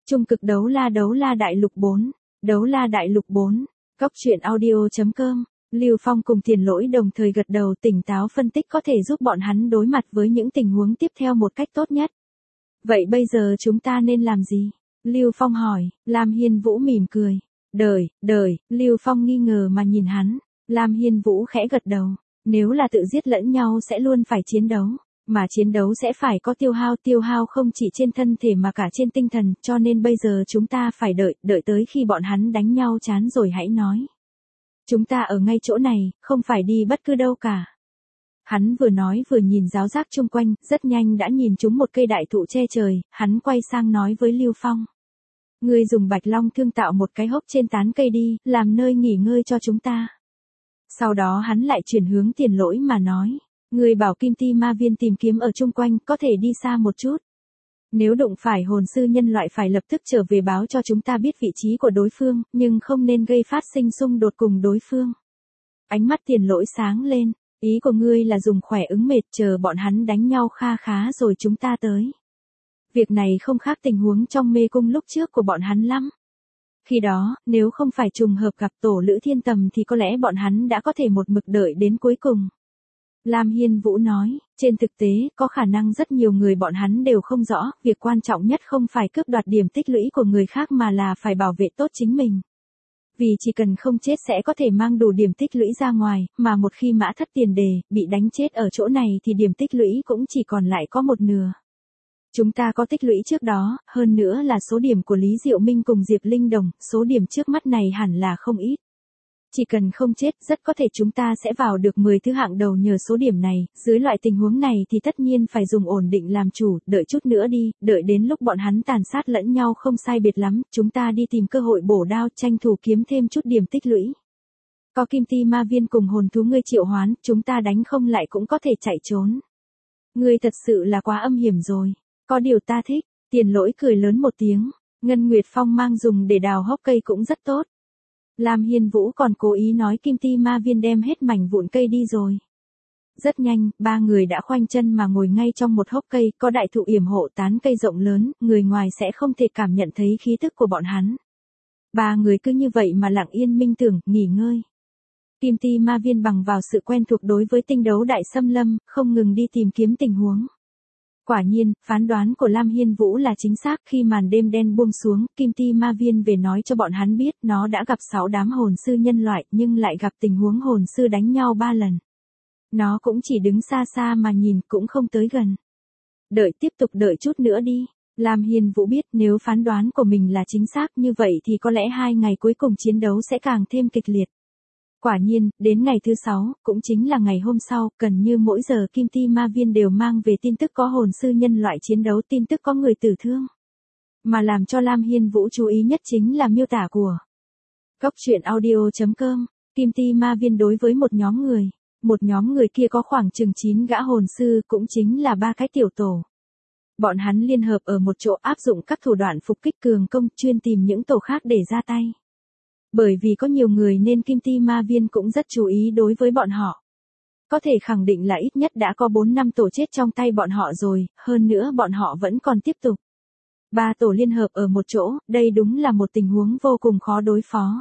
Trung cực đấu la đại lục 4. Đấu la đại lục 4. Cóc truyện audio.com. Lưu Phong cùng Tiền Lỗi đồng thời gật đầu, tỉnh táo phân tích có thể giúp bọn hắn đối mặt với những tình huống tiếp theo một cách tốt nhất. Vậy bây giờ chúng ta nên làm gì? Lưu Phong hỏi. Lam Hiên Vũ mỉm cười. Đời, Lưu Phong nghi ngờ mà nhìn hắn. Lam Hiên Vũ khẽ gật đầu. Nếu là tự giết lẫn nhau sẽ luôn phải chiến đấu. Mà chiến đấu sẽ phải có tiêu hao không chỉ trên thân thể mà cả trên tinh thần, cho nên bây giờ chúng ta phải đợi tới khi bọn hắn đánh nhau chán rồi hãy nói. Chúng ta ở ngay chỗ này, không phải đi bất cứ đâu cả. Hắn vừa nói vừa nhìn giáo giác chung quanh, rất nhanh đã nhìn trúng một cây đại thụ che trời, hắn quay sang nói với Lưu Phong. Ngươi dùng bạch long thương tạo một cái hốc trên tán cây đi, làm nơi nghỉ ngơi cho chúng ta. Sau đó hắn lại chuyển hướng Tiền Lỗi mà nói. Người bảo Kim Ti Ma Viên tìm kiếm ở chung quanh, có thể đi xa một chút. Nếu đụng phải hồn sư nhân loại phải lập tức trở về báo cho chúng ta biết vị trí của đối phương, nhưng không nên gây phát sinh xung đột cùng đối phương. Ánh mắt Tiền Lỗi sáng lên, ý của ngươi là dùng khỏe ứng mệt chờ bọn hắn đánh nhau kha khá rồi chúng ta tới. Việc này không khác tình huống trong mê cung lúc trước của bọn hắn lắm. Khi đó, nếu không phải trùng hợp gặp tổ Lữ Thiên Tầm thì có lẽ bọn hắn đã có thể một mực đợi đến cuối cùng. Lam Hiên Vũ nói, trên thực tế, có khả năng rất nhiều người bọn hắn đều không rõ, việc quan trọng nhất không phải cướp đoạt điểm tích lũy của người khác mà là phải bảo vệ tốt chính mình. Vì chỉ cần không chết sẽ có thể mang đủ điểm tích lũy ra ngoài, mà một khi mã thất tiền đề, bị đánh chết ở chỗ này thì điểm tích lũy cũng chỉ còn lại có một nửa. Chúng ta có tích lũy trước đó, hơn nữa là số điểm của Lý Diệu Minh cùng Diệp Linh Đồng, số điểm trước mắt này hẳn là không ít. Chỉ cần không chết, rất có thể chúng ta sẽ vào được 10 thứ hạng đầu nhờ số điểm này, dưới loại tình huống này thì tất nhiên phải dùng ổn định làm chủ, đợi chút nữa đi, đợi đến lúc bọn hắn tàn sát lẫn nhau không sai biệt lắm, chúng ta đi tìm cơ hội bổ đao tranh thủ kiếm thêm chút điểm tích lũy. Có Kim Ti Ma Viên cùng hồn thú ngươi triệu hoán, chúng ta đánh không lại cũng có thể chạy trốn. Ngươi thật sự là quá âm hiểm rồi, có điều ta thích, Tiền Lỗi cười lớn một tiếng, Ngân Nguyệt Phong mang dùng để đào hốc cây cũng rất tốt. Lam Hiên Vũ còn cố ý nói Kim Ti Ma Viên đem hết mảnh vụn cây đi rồi. Rất nhanh, ba người đã khoanh chân mà ngồi ngay trong một hốc cây, có đại thụ yểm hộ tán cây rộng lớn, người ngoài sẽ không thể cảm nhận thấy khí tức của bọn hắn. Ba người cứ như vậy mà lặng yên minh tưởng, nghỉ ngơi. Kim Ti Ma Viên bằng vào sự quen thuộc đối với tinh đấu đại xâm lâm, không ngừng đi tìm kiếm tình huống. Quả nhiên, phán đoán của Lam Hiên Vũ là chính xác, khi màn đêm đen buông xuống, Kim Ti Ma Viên về nói cho bọn hắn biết nó đã gặp 6 đám hồn sư nhân loại nhưng lại gặp tình huống hồn sư đánh nhau 3 lần. Nó cũng chỉ đứng xa xa mà nhìn cũng không tới gần. Tiếp tục đợi chút nữa đi. Lam Hiên Vũ biết nếu phán đoán của mình là chính xác như vậy thì có lẽ 2 ngày cuối cùng chiến đấu sẽ càng thêm kịch liệt. Quả nhiên, đến ngày thứ 6, cũng chính là ngày hôm sau, gần như mỗi giờ Kim Ti Ma Viên đều mang về tin tức có hồn sư nhân loại chiến đấu, tin tức có người tử thương. Mà làm cho Lam Hiên Vũ chú ý nhất chính là miêu tả của Cóc truyện audio.com. Kim Ti Ma Viên đối với một nhóm người kia có khoảng chừng 9 gã hồn sư, cũng chính là 3 cái tiểu tổ. Bọn hắn liên hợp ở một chỗ áp dụng các thủ đoạn phục kích cường công, chuyên tìm những tổ khác để ra tay. Bởi vì có nhiều người nên Kim Ti Ma Viên cũng rất chú ý đối với bọn họ. Có thể khẳng định là ít nhất đã có 4-5 tổ chết trong tay bọn họ rồi, hơn nữa bọn họ vẫn còn tiếp tục. 3 tổ liên hợp ở một chỗ, đây đúng là một tình huống vô cùng khó đối phó.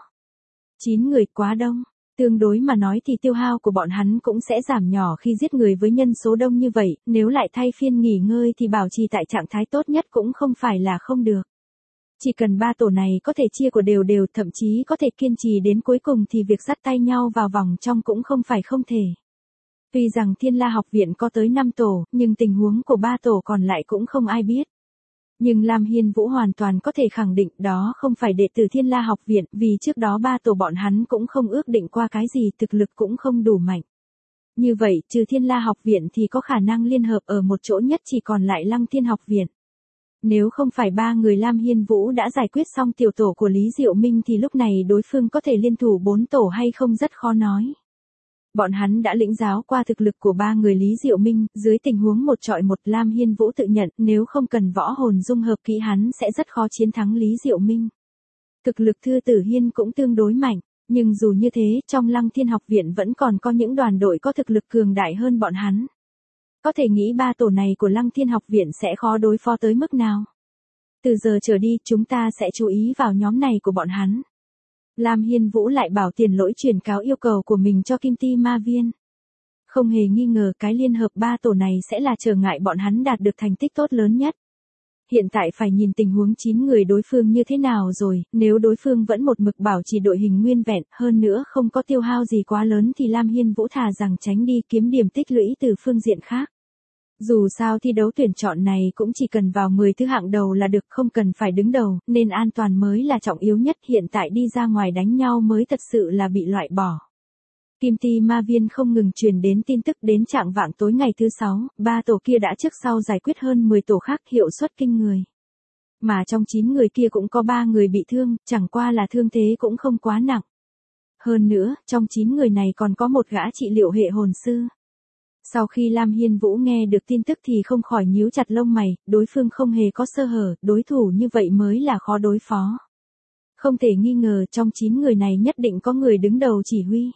9 người quá đông, tương đối mà nói thì tiêu hao của bọn hắn cũng sẽ giảm nhỏ khi giết người với nhân số đông như vậy, nếu lại thay phiên nghỉ ngơi thì bảo trì tại trạng thái tốt nhất cũng không phải là không được. Chỉ cần 3 tổ này có thể chia của đều, thậm chí có thể kiên trì đến cuối cùng thì việc dắt tay nhau vào vòng trong cũng không phải không thể. Tuy rằng Thiên La học viện có tới 5 tổ, nhưng tình huống của 3 tổ còn lại cũng không ai biết. Nhưng Lam Hiên Vũ hoàn toàn có thể khẳng định đó không phải đệ tử Thiên La học viện, vì trước đó 3 tổ bọn hắn cũng không ước định qua cái gì, thực lực cũng không đủ mạnh. Như vậy, trừ Thiên La học viện thì có khả năng liên hợp ở một chỗ nhất chỉ còn lại Lăng Thiên học viện. Nếu không phải 3 người Lam Hiên Vũ đã giải quyết xong tiểu tổ của Lý Diệu Minh thì lúc này đối phương có thể liên thủ 4 tổ hay không rất khó nói. Bọn hắn đã lĩnh giáo qua thực lực của 3 người Lý Diệu Minh, dưới tình huống một trọi một Lam Hiên Vũ tự nhận nếu không cần võ hồn dung hợp kỹ hắn sẽ rất khó chiến thắng Lý Diệu Minh. Thực lực Thư Tử Hiên cũng tương đối mạnh, nhưng dù như thế trong Lăng Thiên học viện vẫn còn có những đoàn đội có thực lực cường đại hơn bọn hắn. Có thể nghĩ 3 tổ này của Lăng Thiên học viện sẽ khó đối phó tới mức nào. Từ giờ trở đi chúng ta sẽ chú ý vào nhóm này của bọn hắn. Lam Hiên Vũ lại bảo Tiền Lỗi truyền cáo yêu cầu của mình cho Kim Ti Ma Viên. Không hề nghi ngờ cái liên hợp 3 tổ này sẽ là trở ngại bọn hắn đạt được thành tích tốt lớn nhất. Hiện tại phải nhìn tình huống 9 người đối phương như thế nào rồi, nếu đối phương vẫn một mực bảo trì đội hình nguyên vẹn, hơn nữa không có tiêu hao gì quá lớn thì Lam Hiên Vũ thà rằng tránh đi kiếm điểm tích lũy từ phương diện khác. Dù sao thi đấu tuyển chọn này cũng chỉ cần vào 10 thứ hạng đầu là được, không cần phải đứng đầu, nên an toàn mới là trọng yếu nhất, hiện tại đi ra ngoài đánh nhau mới thật sự là bị loại bỏ. Kim Ti Ma Viên không ngừng truyền đến tin tức, đến chạng vạng tối ngày thứ 6, 3 tổ kia đã trước sau giải quyết hơn 10 tổ khác, hiệu suất kinh người. Mà trong 9 người kia cũng có 3 người bị thương, chẳng qua là thương thế cũng không quá nặng. Hơn nữa, trong 9 người này còn có một gã trị liệu hệ hồn sư. Sau khi Lam Hiên Vũ nghe được tin tức thì không khỏi nhíu chặt lông mày, đối phương không hề có sơ hở, đối thủ như vậy mới là khó đối phó. Không thể nghi ngờ trong 9 người này nhất định có người đứng đầu chỉ huy.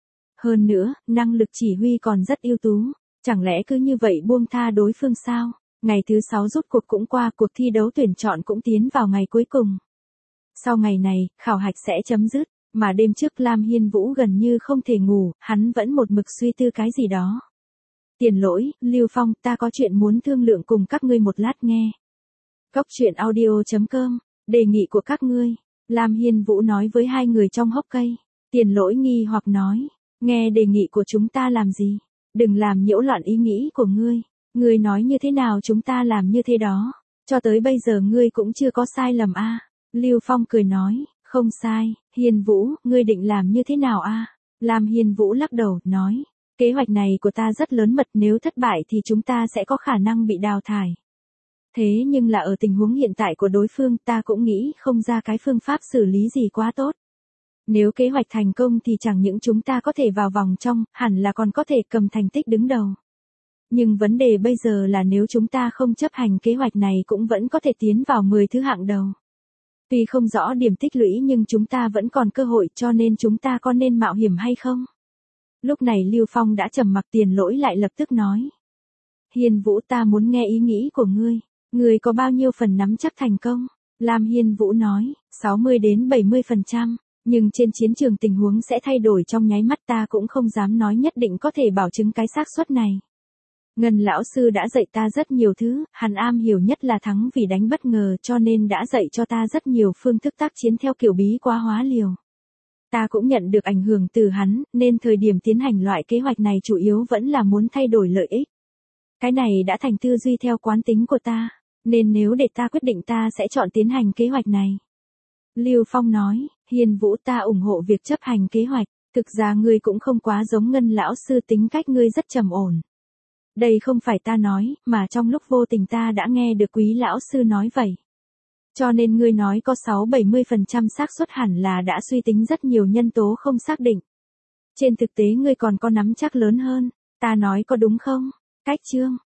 Hơn nữa, năng lực chỉ huy còn rất ưu tú, chẳng lẽ cứ như vậy buông tha đối phương sao? Ngày thứ 6 rút cuộc cũng qua, cuộc thi đấu tuyển chọn cũng tiến vào ngày cuối cùng. Sau ngày này, khảo hạch sẽ chấm dứt, mà đêm trước Lam Hiên Vũ gần như không thể ngủ, hắn vẫn một mực suy tư cái gì đó. Tiền Lỗi, Lưu Phong, ta có chuyện muốn thương lượng cùng các ngươi một lát nghe. Cốc truyện audio.com, đề nghị của các ngươi. Lam Hiên Vũ nói với hai người trong hốc cây. Tiền Lỗi nghi hoặc nói, nghe đề nghị của chúng ta làm gì? Đừng làm nhiễu loạn ý nghĩ của ngươi. Ngươi nói như thế nào chúng ta làm như thế đó. Cho tới bây giờ ngươi cũng chưa có sai lầm a. Lưu Phong cười nói, không sai, Hiên Vũ, ngươi định làm như thế nào a? Lam Hiên Vũ lắc đầu, nói, kế hoạch này của ta rất lớn mật, nếu thất bại thì chúng ta sẽ có khả năng bị đào thải. Thế nhưng là ở tình huống hiện tại của đối phương ta cũng nghĩ không ra cái phương pháp xử lý gì quá tốt. Nếu kế hoạch thành công thì chẳng những chúng ta có thể vào vòng trong, hẳn là còn có thể cầm thành tích đứng đầu. Nhưng vấn đề bây giờ là nếu chúng ta không chấp hành kế hoạch này cũng vẫn có thể tiến vào 10 thứ hạng đầu. Tuy không rõ điểm tích lũy nhưng chúng ta vẫn còn cơ hội, cho nên chúng ta có nên mạo hiểm hay không? Lúc này Lưu Phong đã trầm mặc. Tiền Lỗi lại lập tức nói. Hiên Vũ, ta muốn nghe ý nghĩ của ngươi. Ngươi có bao nhiêu phần nắm chắc thành công? Lam Hiên Vũ nói, 60 đến 70%. Nhưng trên chiến trường tình huống sẽ thay đổi trong nháy mắt, ta cũng không dám nói nhất định có thể bảo chứng cái xác suất này. Ngân lão sư đã dạy ta rất nhiều thứ, hắn am hiểu nhất là thắng vì đánh bất ngờ, cho nên đã dạy cho ta rất nhiều phương thức tác chiến theo kiểu bí quá hóa liều. Ta cũng nhận được ảnh hưởng từ hắn, nên thời điểm tiến hành loại kế hoạch này chủ yếu vẫn là muốn thay đổi lợi ích. Cái này đã thành tư duy theo quán tính của ta, nên nếu để ta quyết định ta sẽ chọn tiến hành kế hoạch này. Lưu Phong nói, Hiên Vũ, ta ủng hộ việc chấp hành kế hoạch, thực ra ngươi cũng không quá giống Ngân lão sư, tính cách ngươi rất trầm ổn. Đây không phải ta nói, mà trong lúc vô tình ta đã nghe được Quý lão sư nói vậy. Cho nên ngươi nói có 6-70% xác suất hẳn là đã suy tính rất nhiều nhân tố không xác định. Trên thực tế ngươi còn có nắm chắc lớn hơn, ta nói có đúng không? Cách chương